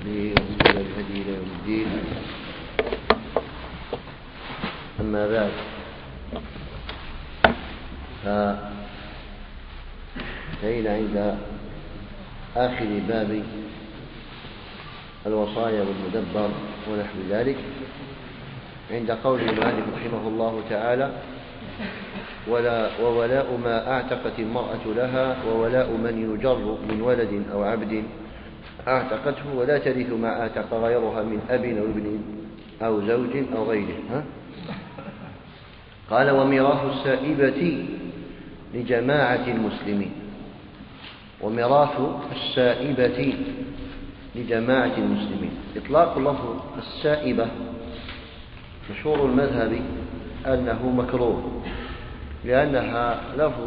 ورسله ومن الهدي إلى يوم الدين. أما بعد، فإن عند آخر باب الوصايا والمدبر ونحو ذلك، عند قول المؤلف رحمه الله تعالى: وولاء ما أعتقت المرأة لها، وولاء من يجر من ولد أو عبد أعتقته، ولا ترث ما أعتق غيرها من أب أو ابن أو زوج أو غيره. قال: وميراث السائبة لجماعة المسلمين. وميراث السائبة لجماعة المسلمين. إطلاق لفظ السائبة مشهور المذهب أنه مكروه، لأنه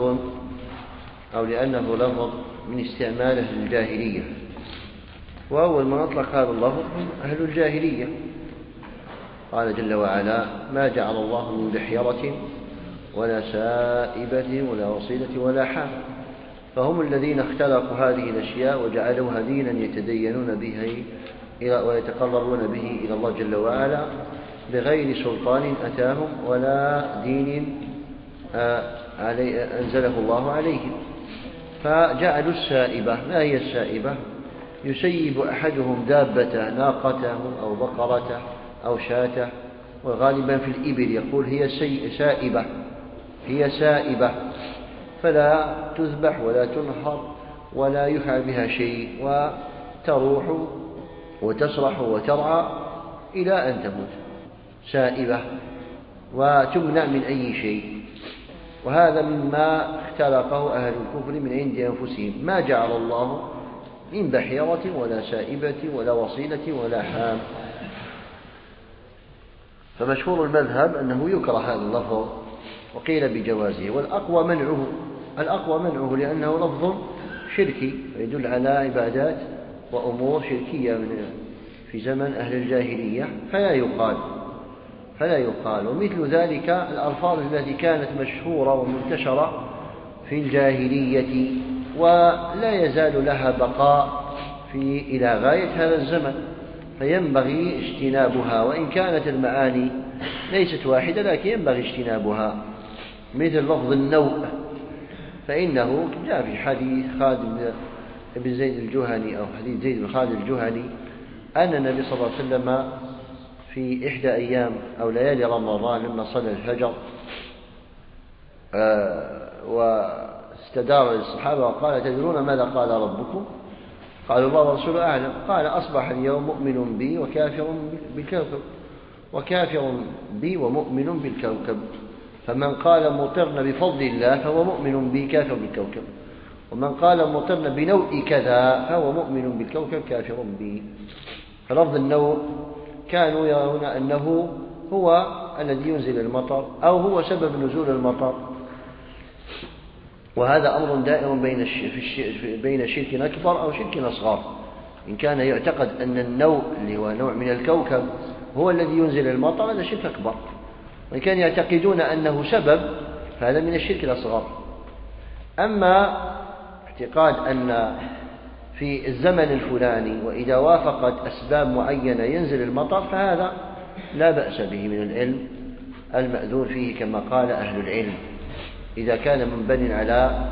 لفظ من استعماله الجاهلية، وأول من أطلق هذا اللفظ أهل الجاهلية. قال جل وعلا: ما جعل الله من بحيرة ولا سائبة ولا وصيلة ولا حام. فهم الذين اختلقوا هذه الأشياء وجعلوها دينا يتدينون به ويتقربون به إلى الله جل وعلا بغير سلطان أتاهم ولا دين أنزله الله عليهم. فجعلوا السائبة. ما هي السائبة؟ يسيب أحدهم دابته، ناقته أو بقرته أو شاته، وغالبا في الإبل يقول هي سائبة، فلا تذبح ولا تنحر ولا يفعل بها شيء، وتروح وتسرح وترعى إلى أن تموت. سائبة، وتمنع من أي شيء. وهذا مما اختلقه أهل الكفر من عند أنفسهم. ما جعل الله من بحيرة ولا سائبة ولا وصيلة ولا حام. فمشهور المذهب أنه يكره هذا اللفظ، وقيل بجوازه، والأقوى منعه لأنه لفظ شركي يدل على عبادات وأمور شركية في زمن أهل الجاهلية، فلا يقال. ومثل ذلك الألفاظ التي كانت مشهورة ومنتشرة في الجاهلية ولا يزال لها بقاء إلى غاية هذا الزمن، فينبغي اجتنابها، وإن كانت المعاني ليست واحدة لكن ينبغي اجتنابها. مثل لفظ النوء، فإنه جاء في حديث خالد بن زيد الجهني أو حديث زيد بن خالد الجهني أن النبي صلى الله عليه وسلم في إحدى أيام أو ليالي رمضان لما صلى الفجر واستدار للصحابة وقال: تدرون ماذا قال ربكم؟ قالوا: الله ورسوله أعلم. قال: أصبح اليوم مؤمن بي وكافر بي ومؤمن بالكوكب، فمن قال مطرن بفضل الله فهو مؤمن بي كافر بالكوكب، ومن قال مطرن بنوء كذا فهو مؤمن بالكوكب كافر بي. فلفظ النوء كانوا يرون أنه هو الذي ينزل المطر أو هو سبب نزول المطر، وهذا أمر دائر بين شرك أكبر أو شرك أصغر. إن كان يعتقد أن النوء اللي هو نوع من الكوكب هو الذي ينزل المطر، هذا شرك أكبر. وإن كانوا يعتقدون أنه سبب، فهذا من الشرك الأصغر. أما اعتقاد أن في الزمن الفلاني وإذا وافقت أسباب معينة ينزل المطر، فهذا لا بأس به من العلم المأذون فيه كما قال أهل العلم، إذا كان منبنٍ على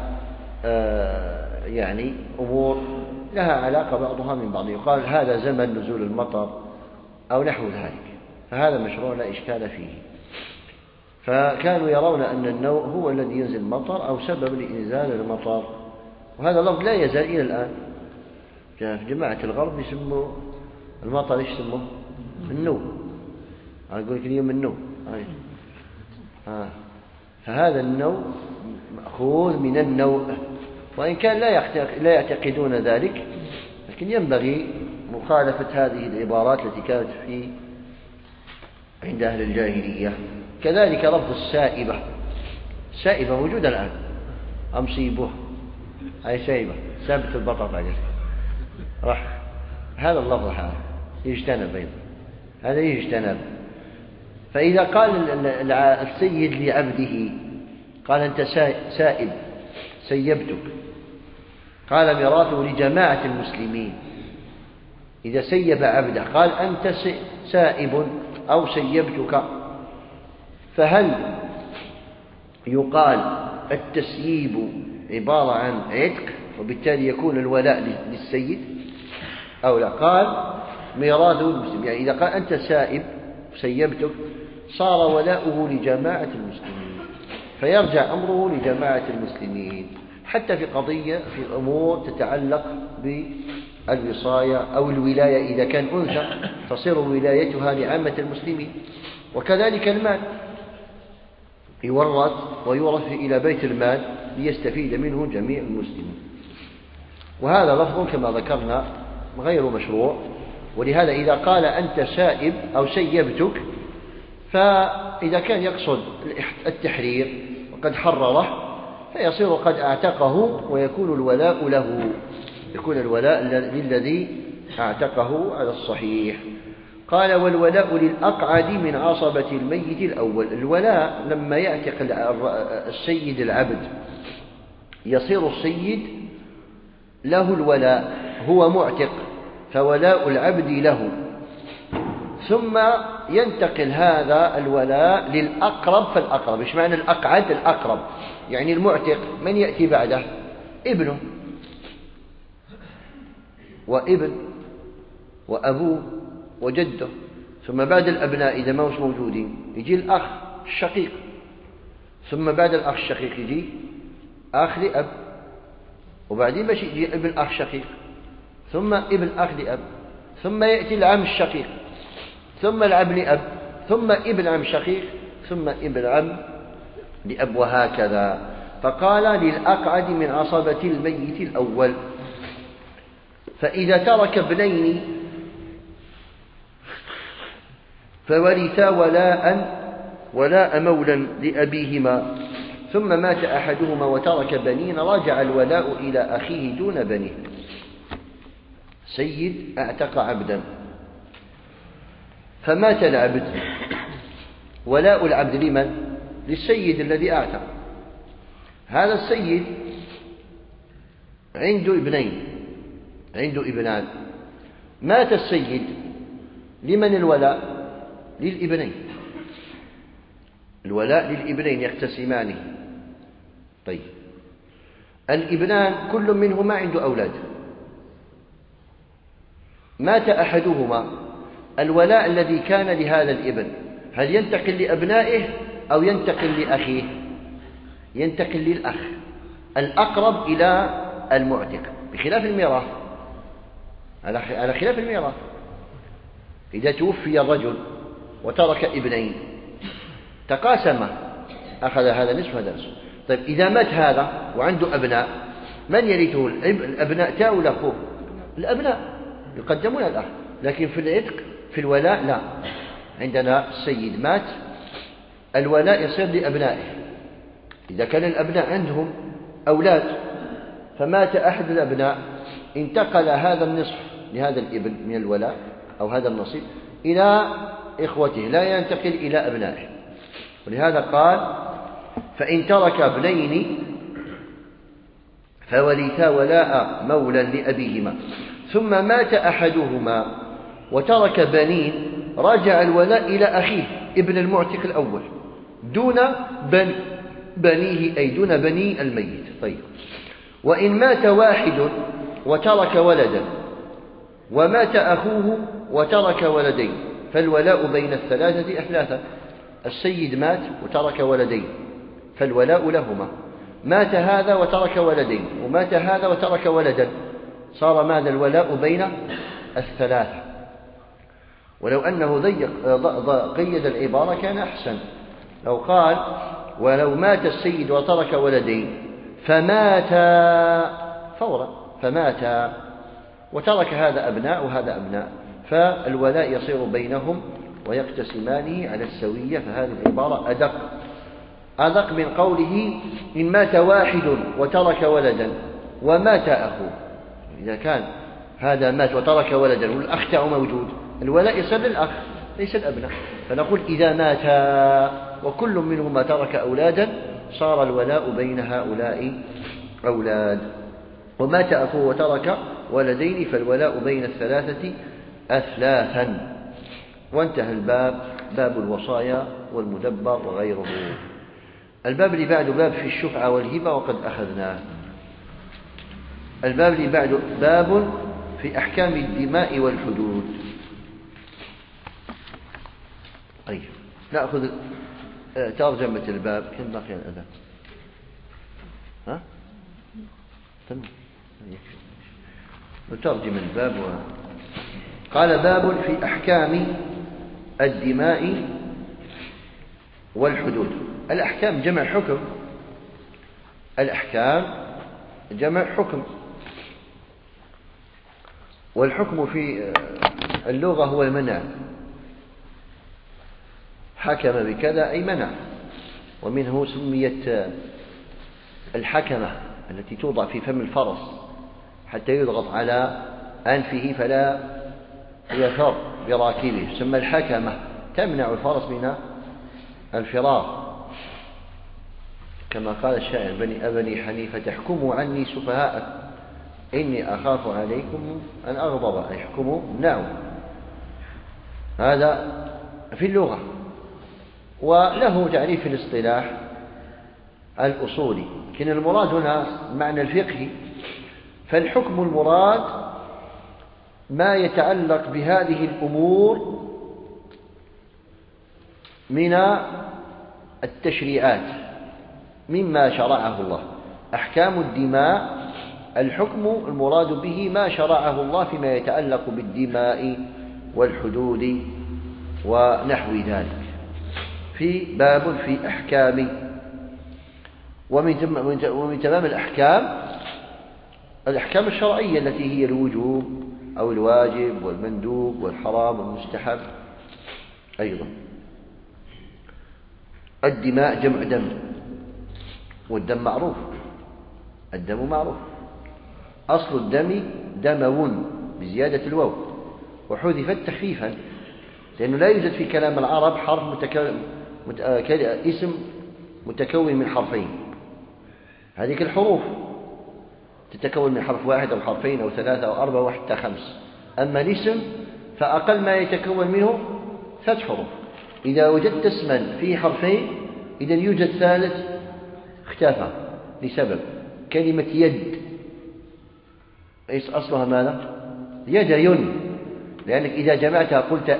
أمور لها علاقة بعضها من بعض، يقال هذا زمن نزول المطر أو نحو ذلك، فهذا مشروع لا إشكال فيه. فكانوا يرون أن النوء هو الذي ينزل المطر أو سبب لإنزال المطر، وهذا اللفظ لا يزال إلى الآن. في جماعة الغرب يسموا المطر يسموه النوء، أقول لك اليوم النوء. فهذا النوء مأخوذ من النوء، وإن كان لا يعتقدون ذلك، لكن ينبغي مخالفة هذه العبارات التي كانت عند أهل الجاهلية. كذلك لفظ السائبة موجودة الآن. أمصيبه أي سائبة، سابت البطاطا عليه راح، هذا اللفظ يجتنب أيضا، هذا يجتنب. فإذا قال السيد لعبده، قال: أنت سائب، سيبتك، قال: ميراثه لجماعة المسلمين. إذا سيب عبده قال أنت سائب أو سيبتك، فهل يقال التسييب عبارة عن عتق وبالتالي يكون الولاء للسيد أو لا؟ قال ميراث المسلم، يعني إذا قال أنت سائب سيبتك صار ولاؤه لجماعة المسلمين، فيرجع أمره لجماعة المسلمين حتى في قضية في أمور تتعلق بالوصاية أو الولاية، إذا كان أنثى تصير ولايتها لعامة المسلمين. وكذلك المال يورث ويورث إلى بيت المال ليستفيد منه جميع المسلمين. وهذا لفظ كما ذكرنا غير مشروع، ولهذا إذا قال أنت سائب أو سيبتك فإذا كان يقصد التحرير وقد حرره فيصير قد اعتقه ويكون الولاء له، يكون الولاء للذي اعتقه على الصحيح. قال والولاء للأقعد من عصبة الميت الأول. الولاء لما يعتق السيد العبد يصير السيد له الولاء، هو معتق فولاء العبد له، ثم ينتقل هذا الولاء للأقرب فالأقرب. إيش معنى الأقعد؟ الأقرب يعني المعتق من يأتي بعده؟ ابنه وابن وأبوه وجده، ثم بعد الأبناء إذا ما هوش موجودين يجي الأخ الشقيق، ثم بعد الأخ الشقيق يجي أخ لأب، وبعدين باش يجي ابن أخ شقيق، ثم ابن أخ لأب، ثم يأتي العم الشقيق، ثم العم لأب، ثم ابن عم شقيق، ثم ابن عم لأب، وهكذا. فقال للأقعد من عصبة الميت الأول. فإذا ترك ابنين فورثا ولاء مولى لأبيهما، ثم مات أحدهما وترك بنين رجع الولاء إلى أخيه دون بنيه. سيد اعتق عبدا فمات العبد، ولاء العبد لمن؟ للسيد الذي اعتق. هذا السيد عنده ابنين، عنده ابنان، مات السيد، لمن الولاء؟ للابنين، الولاء للابنين يقتسمانه. طيب الابنان كل منهما عنده أولاد، مات أحدهما، الولاء الذي كان لهذا الابن هل ينتقل لأبنائه أو ينتقل لأخيه؟ ينتقل للأخ الأقرب إلى المعتق، بخلاف الميراث، على خلاف الميراث. إذا توفي الرجل وترك ابنين تقاسما، أخذ هذا نصف هذا نصف. طيب إذا مات هذا وعنده أبناء من يرثه؟ الأبناء تاء ولا أخوه؟ الأبناء يقدمون الأخ. لكن في العتق في الولاء لا، عندنا السيد مات الولاء يصير لأبنائه. إذا كان الأبناء عندهم أولاد فمات أحد الأبناء انتقل هذا النصف لهذا الابن من الولاء أو هذا النصيب إلى إخوته، لا ينتقل إلى أبنائه. ولهذا قال فإن ترك ابنين فورثا ولاء مولى لأبيهما، ثم مات أحدهما وترك بنين رجع الولاء إلى أخيه ابن المعتق الأول دون بنيه، أي دون بني الميت. طيب وإن مات واحد وترك ولدا ومات أخوه وترك ولدين فالولاء بين الثلاثة أثلاثا. السيد مات وترك ولدين فالولاء لهما، مات هذا وترك ولدين ومات هذا وترك ولدا، صار ماذا؟ الولاء بين الثلاثة. ولو أنه قيد العبارة كان أحسن، لو قال ولو مات السيد وترك ولدين فمات فورا، فمات وترك هذا أبناء وهذا أبناء، فالولاء يصير بينهم ويقتسمانه على السوية. فهذه العبارة أدق من قوله إن مات واحد وترك ولدا ومات أخوه. إذا كان هذا مات وترك ولدا والأخ تاعه موجود الولاء يصير للأخ ليس الأبناء، فنقول إذا مات وكل منهما ترك أولادا صار الولاء بين هؤلاء أولاد. ومات أخوه وترك ولدين فالولاء بين الثلاثة أثلاثا. وانتهى الباب، باب الوصايا والمدبر وغيره. الباب اللي بعده باب في الشفعة والهبة وقد أخذناه. الباب اللي بعده باب في أحكام الدماء والحدود. أي نأخذ ترجمة الباب. كم بقي الأذان؟ ها؟ تمام. نترجم الباب قال باب في أحكام الدماء والحدود. الأحكام جمع حكم. الأحكام جمع حكم، والحكم في اللغة هو المنع. حكم بكذا أي منع، ومنه سميت الحكمة التي توضع في فم الفرس حتى يضغط على أنفه فلا يفر براكبه، تسمى الحكمة، تمنع الفرس من الفرار، كما قال الشاعر: بني حنيفة تحكموا عني سفهاء إني أخاف عليكم أن أغضب. يحكموا نعم، هذا في اللغة. وله تعريف في الاصطلاح الأصولي، لكن المراد هنا معنى الفقهي. فالحكم المراد ما يتعلق بهذه الأمور من التشريعات مما شرعه الله. أحكام الدماء الحكم المراد به ما شرعه الله فيما يتعلق بالدماء والحدود ونحو ذلك. في باب في أحكام. ومن تمام الأحكام الشرعية التي هي الوجوب أو الواجب والمندوب والحرام والمستحب أيضا. الدماء جمع دم، والدم معروف، الدم معروف. أصل الدم دمو بزيادة الواو، وحذفت تخفيفا، لأنه لا يوجد في كلام العرب حرف اسم متكون من حرفين. هذه الحروف تتكون من حرف واحد أو حرفين أو ثلاثة أو أربعة وحتى خمس. أما الاسم فأقل ما يتكون منه 3 حروف. إذا وجدت اسما فيه حرفين إذا يوجد ثالث اختفى لسبب. كلمة يد أصلها ماذا؟ يدي، لأنك إذا جمعتها قلت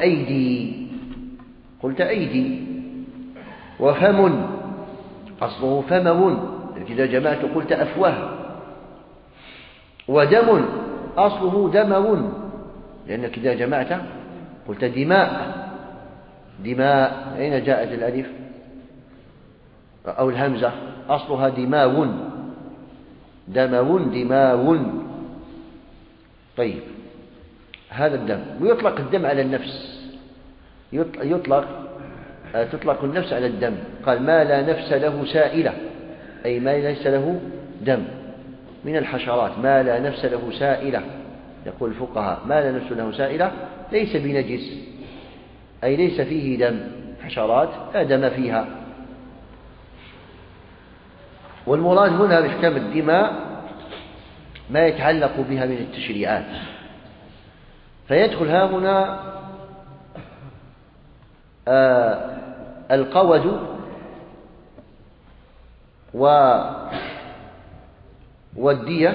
أيدي. وفم أصله فمم، لأنك إذا جمعت قلت أفواه. ودم أصله دمو، لأنك إذا جمعت قلت دماء. أين جاءت الألف أو الهمزة؟ أصلها دماو. طيب، هذا الدم. ويطلق الدم على النفس، تطلق النفس على الدم. قال: ما لا نفس له سائلة، أي ما ليس له دم. من الحشرات ما لا نفس له سائلة، يقول الفقهاء: ما لا نفس له سائلة ليس بنجس، أي ليس فيه دم. حشرات لا دم فيها. والمراد هنا بأحكام الدماء ما يتعلق بها من التشريعات. فيدخل هنا القود والدية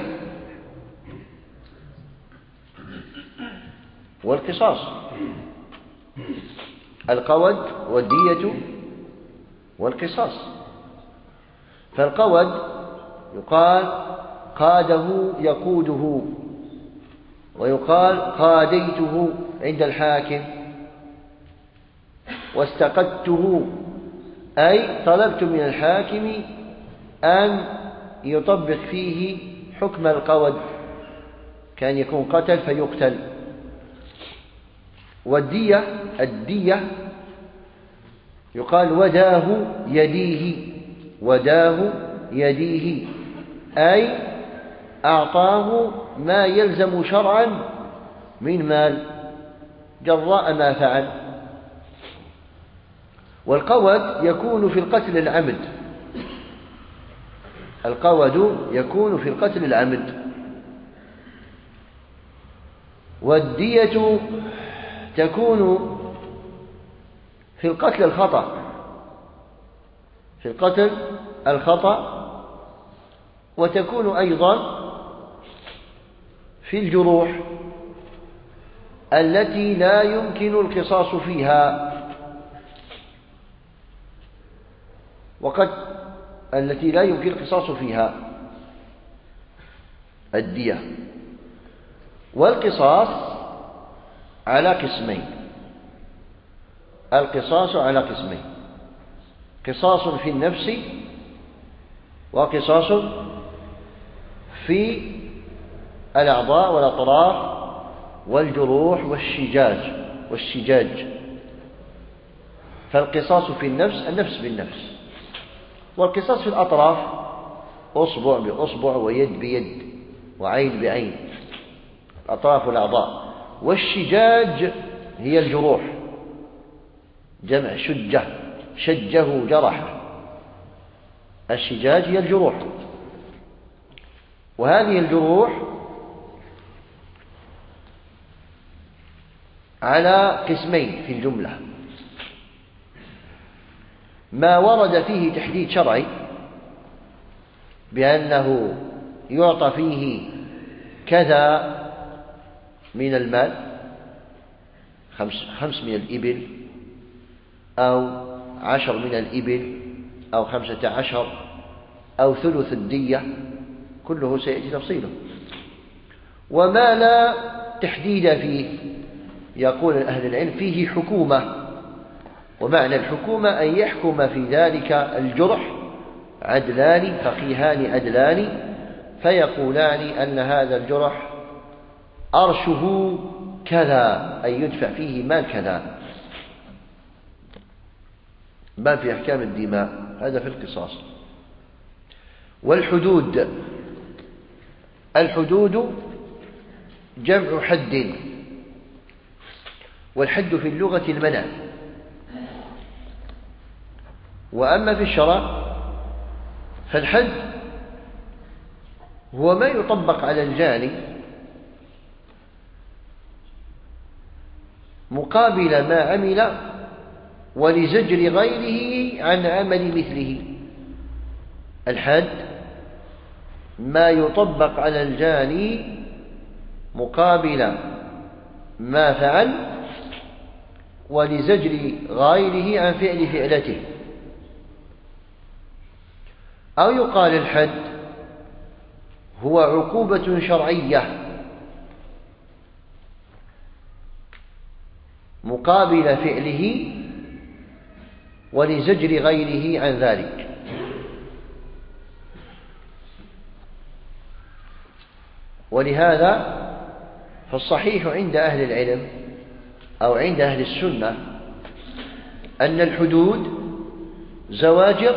والقصاص. القود والدية والقصاص. فالقود يقال قاده يقوده، ويقال قاديته عند الحاكم، واستقدته أي طلبت من الحاكم أن يطبق فيه حكم القود، كان يكون قتل فيقتل. الدية يقال وداه يديه أي أعطاه ما يلزم شرعا من مال جراء ما فعل. والقود يكون في القتل العمد. القود يكون في القتل العمد. والدية تكون في القتل الخطأ، في القتل الخطأ، وتكون أيضا في الجروح التي لا يمكن القصاص فيها، التي لا يمكن القصاص فيها الدية. والقصاص على قسمين، القصاص على قسمين: قصاص في النفس، وقصاص في الأعضاء والأطراف والجروح والشجاج. فالقصاص في النفس بالنفس، والقصاص في الأطراف أصبع بأصبع ويد بيد وعين بعين، الأطراف والأعضاء. والشجاج هي الجروح، جمع شجه جرح، الشجاج هي الجروح. وهذه الجروح على قسمين في الجملة: ما ورد فيه تحديد شرعي بأنه يعطى فيه كذا من المال، 5 من الإبل أو 10 من الإبل أو 15 أو ثلث الدية، كله سيأتي تفصيله. وما لا تحديد فيه، يقول أهل العلم فيه حكومة، ومعنى الحكومة أن يحكم في ذلك الجرح عدلان، فقيهان عدلان، فيقولان أن هذا الجرح أرشه كذا، أي يدفع فيه مال كذا. ما في أحكام الدماء، هذا في القصاص. والحدود، الحدود جمع حد، والحد في اللغة المنع. وأما في الشرع فالحد هو ما يطبق على الجاني مقابل ما عمل ولزجر غيره عن عمل مثله. الحد ما يطبق على الجاني مقابل ما فعل ولزجر غيره عن فعل فعلته. أو يقال الحد هو عقوبة شرعية مقابل فعله ولزجر غيره عن ذلك. ولهذا فالصحيح عند أهل العلم أو عند أهل السنة أن الحدود زواجر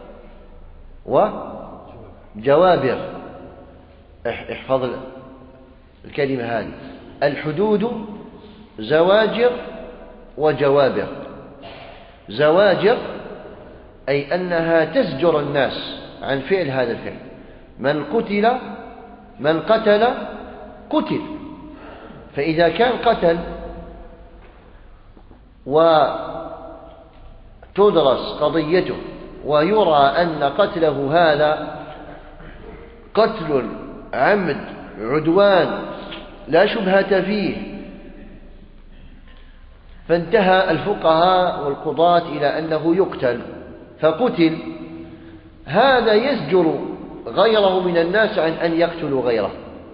وجوابر. احفظ الكلمة هذه: الحدود زواجر وجوابر. زواجر أي أنها تزجر الناس عن فعل هذا الفعل. من قتل قتل، فإذا كان قتل وتدرس قضيته ويرى أن قتله هذا قتل عمد عدوان لا شبهة فيه، فانتهى الفقهاء والقضاة إلى أنه يقتل فقتل، هذا يزجر غيره من الناس عن أن يقتلوا غيره،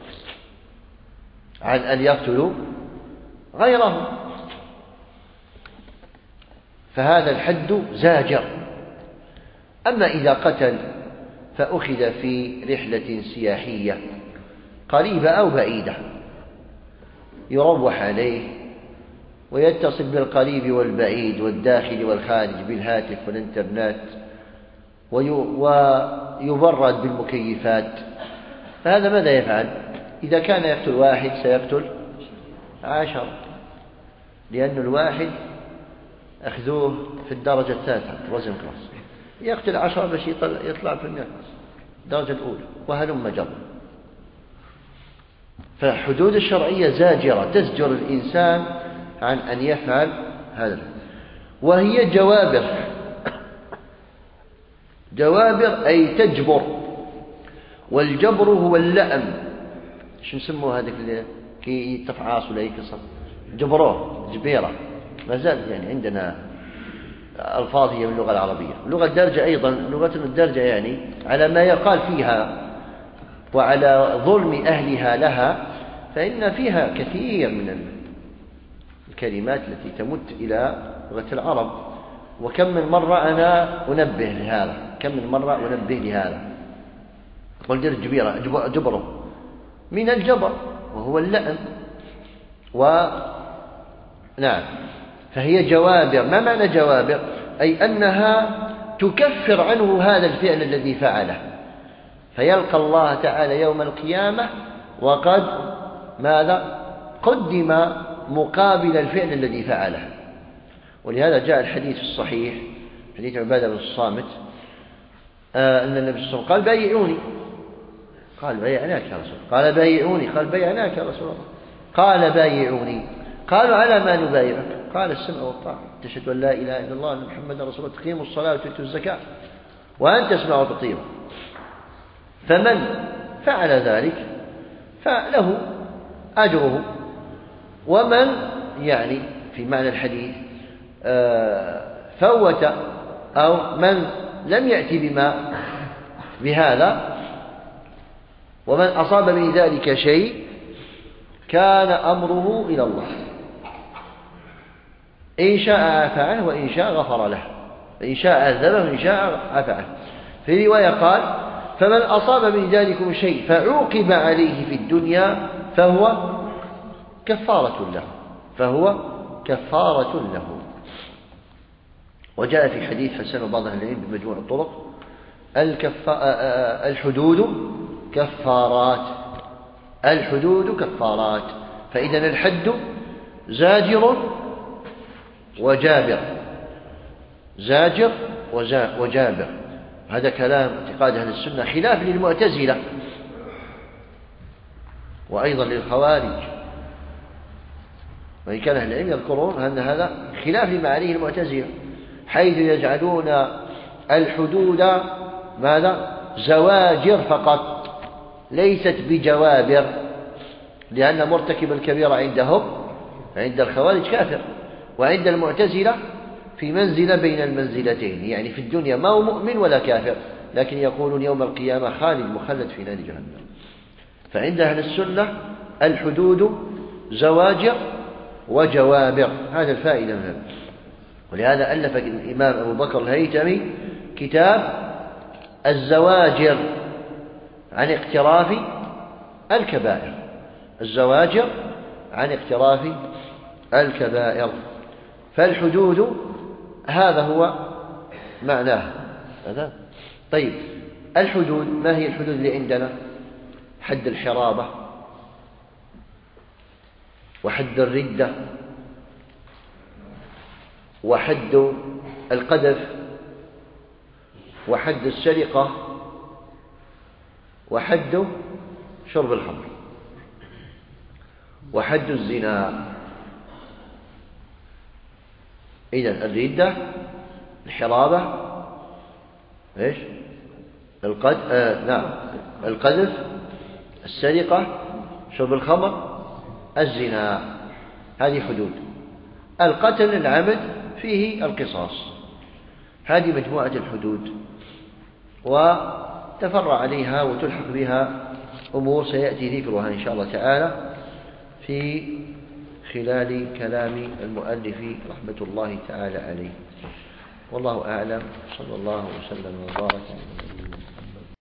فهذا الحد زاجر. أما إذا قتل فأخذ في رحلة سياحية قريبة أو بعيدة يروح عليه ويتصل بالقريب والبعيد والداخل والخارج بالهاتف والإنترنت ويبرد بالمكيفات، فهذا ماذا يفعل؟ إذا كان يقتل 1 سيقتل 10، لأن الواحد أخذوه في الدرجة الثالثة وزن كلاس، يقتل 10 باش يطلع في الدرجة الأولى وهلم جر. فالحدود الشرعية زاجرة تزجر الإنسان عن أن يفعل هذا. وهي جوابر. جوابر أي تجبر، والجبر هو اللأم. شو نسموه هذاك اللي كي يتفعاص ولا يكسر؟ جبروه، جبيرة. ما زال يعني عندنا ألفاظ هي من اللغة العربية. اللغة الدارجة أيضا لغتنا الدارجة يعني على ما يقال فيها وعلى ظلم أهلها لها، فإن فيها كثير من الكلمات التي تمت إلى لغة العرب. وكم من مرة أنا أنبه لهذا، كم من مرة أنبه لهذا. قلت الجبيرة جبره من الجبر وهو اللأم. نعم، فهي جوابر. ما معنى جوابر؟ أي أنها تكفر عنه هذا الفعل الذي فعله، فيلقى الله تعالى يوم القيامة وقد ماذا؟ قدم مقابل الفعل الذي فعله. ولهذا جاء الحديث الصحيح، حديث عبادة بن الصامت، أن النبي صلى الله عليه وسلم قال بايعوني. قال بايعناك يا رسول الله. قال بايعوني. قال بايعناك يا رسول الله. قال بايعوني. قالوا على ما نبايعك؟ قال السمع والطاعة، تشهد أن لا إله إلا الله أن محمدا رسول الله، تقيم الصلاة وتؤتي الزكاة وأن تسمع وتطيع. فمن فعل ذلك فله أجره، ومن يعني في معنى الحديث فوت أو من لم يأتي بهذا ومن أصاب من ذلك شيء كان أمره إلى الله، إن شاء عفى عنه وإن شاء غفر له، إن شاء عذبه وإن شاء عفى عنه. في رواية قال فمن أصاب من ذلكم شيء فعوقب عليه في الدنيا فهو كفارة له، فهو كفارة له. وجاء في حديث حسن بعض أهل العلم بمجموع الطرق الحدود كفارات، الحدود كفارات. فإذا الحد زاجر وجابر، زاجر وجابر. هذا كلام اعتقاد أهل السنة، خلاف للمعتزلة وأيضا للخوارج، وإن كان أهل العلم يذكرون أن هذا خلاف لما عليه المعتزلة، حيث يجعلون الحدود ماذا؟ زواجر فقط، ليست بجوابر، لأن مرتكب الكبيرة عندهم عند الخوارج كافر، وعند المعتزلة في منزلة بين المنزلتين، يعني في الدنيا ما هو مؤمن ولا كافر، لكن يقولون يوم القيامة خالد مخلد في نار جهنم. فعند أهل السنة الحدود زواجر وجوابر، هذا الفائدة منه. ولهذا ألف الإمام أبو بكر الهيثمي كتاب الزواجر عن اقتراف الكبائر، الزواجر عن اقتراف الكبائر. فالحدود هذا هو معناه هذا. طيب الحدود، ما هي الحدود اللي عندنا؟ حد الحرابة، وحد الردة، وحد القذف، وحد السرقة، وحد شرب الخمر، وحد الزنا. إذن الردة، الحرابة، إيش؟ القذف، السرقة، شرب الخمر، الزنا، هذه حدود. القتل العمد فيه القصاص. هذه مجموعة الحدود، وتفرع عليها وتلحق بها أمور سيأتي ذكرها إن شاء الله تعالى في خلال كلام المؤلف رحمة الله تعالى عليه. والله أعلم، صلى الله وسلم وبارك على